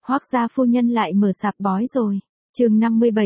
Hoác gia phu nhân lại mở sạp bói rồi. Chương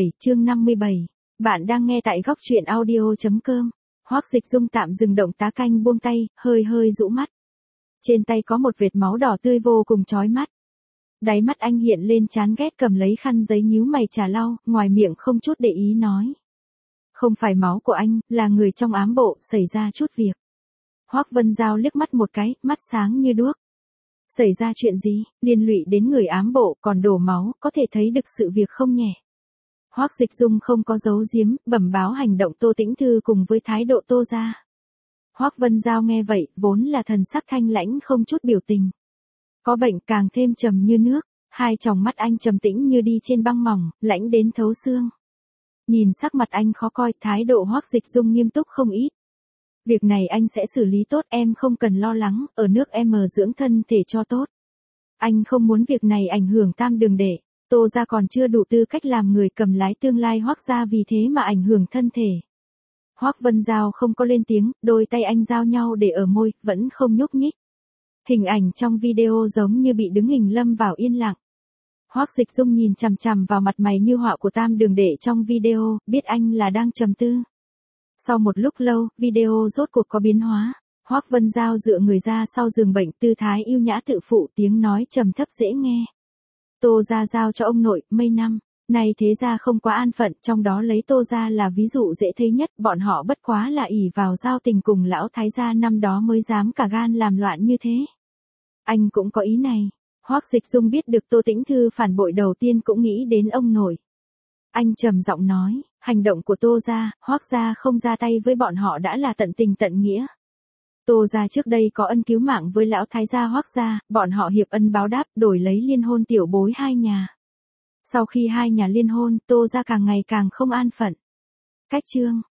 57. Bạn đang nghe tại góc truyện audio.com. Hoác Dịch Dung tạm dừng động tá canh buông tay, hơi rũ mắt. Trên tay có một vệt máu đỏ tươi vô cùng chói mắt. Đáy mắt anh hiện lên chán ghét, cầm lấy khăn giấy nhíu mày trà lau, ngoài miệng không chút để ý nói. Không phải máu của anh, là người trong ám bộ, xảy ra chút việc. Hoác Vân Giao liếc mắt một cái, mắt sáng như đuốc. Xảy ra chuyện gì, liên lụy đến người ám bộ, còn đổ máu, có thể thấy được sự việc không nhẹ. Hoác Dịch Dung không có giấu giếm, bẩm báo hành động Tô Tĩnh Thư cùng với thái độ Tô gia. Hoác Vân Giao nghe vậy, vốn là thần sắc thanh lãnh không chút biểu tình. Có bệnh càng thêm trầm như nước, hai tròng mắt anh trầm tĩnh như đi trên băng mỏng, lãnh đến thấu xương. Nhìn sắc mặt anh khó coi, thái độ Hoác Dịch Dung nghiêm túc không ít. Việc này anh sẽ xử lý tốt, em không cần lo lắng, ở nước em dưỡng thân thể cho tốt. Anh không muốn việc này ảnh hưởng Tam Đường Đệ, Tô gia còn chưa đủ tư cách làm người cầm lái tương lai Hoác gia, vì thế mà ảnh hưởng thân thể. Hoác Vân Giao không có lên tiếng, đôi tay anh giao nhau để ở môi, vẫn không nhúc nhích. Hình ảnh trong video giống như bị đứng hình lâm vào yên lặng. Hoác Dịch Dung nhìn chằm chằm vào mặt mày như họa của Tam Đường Đệ trong video, biết anh là đang trầm tư. Sau một lúc lâu, video rốt cuộc có biến hóa. Hoác Vân Giao dựa người ra sau giường bệnh, tư thái yêu nhã tự phụ, tiếng nói trầm thấp dễ nghe. Tô gia giao cho ông nội, mấy năm nay thế gia không quá an phận, trong đó lấy Tô gia là ví dụ dễ thấy nhất, bọn họ bất quá là ỷ vào giao tình cùng lão thái gia năm đó mới dám cả gan làm loạn như thế. Anh cũng có ý này. Hoác Dịch Dung biết được Tô Tĩnh Thư phản bội, đầu tiên cũng nghĩ đến ông nội. Anh trầm giọng nói, hành động của Tô gia, Hoác gia không ra tay với bọn họ đã là tận tình tận nghĩa. Tô gia trước đây có ân cứu mạng với lão thái gia Hoác gia, bọn họ hiệp ân báo đáp, đổi lấy liên hôn tiểu bối hai nhà. Sau khi hai nhà liên hôn, Tô gia càng ngày càng không an phận. Cách chương,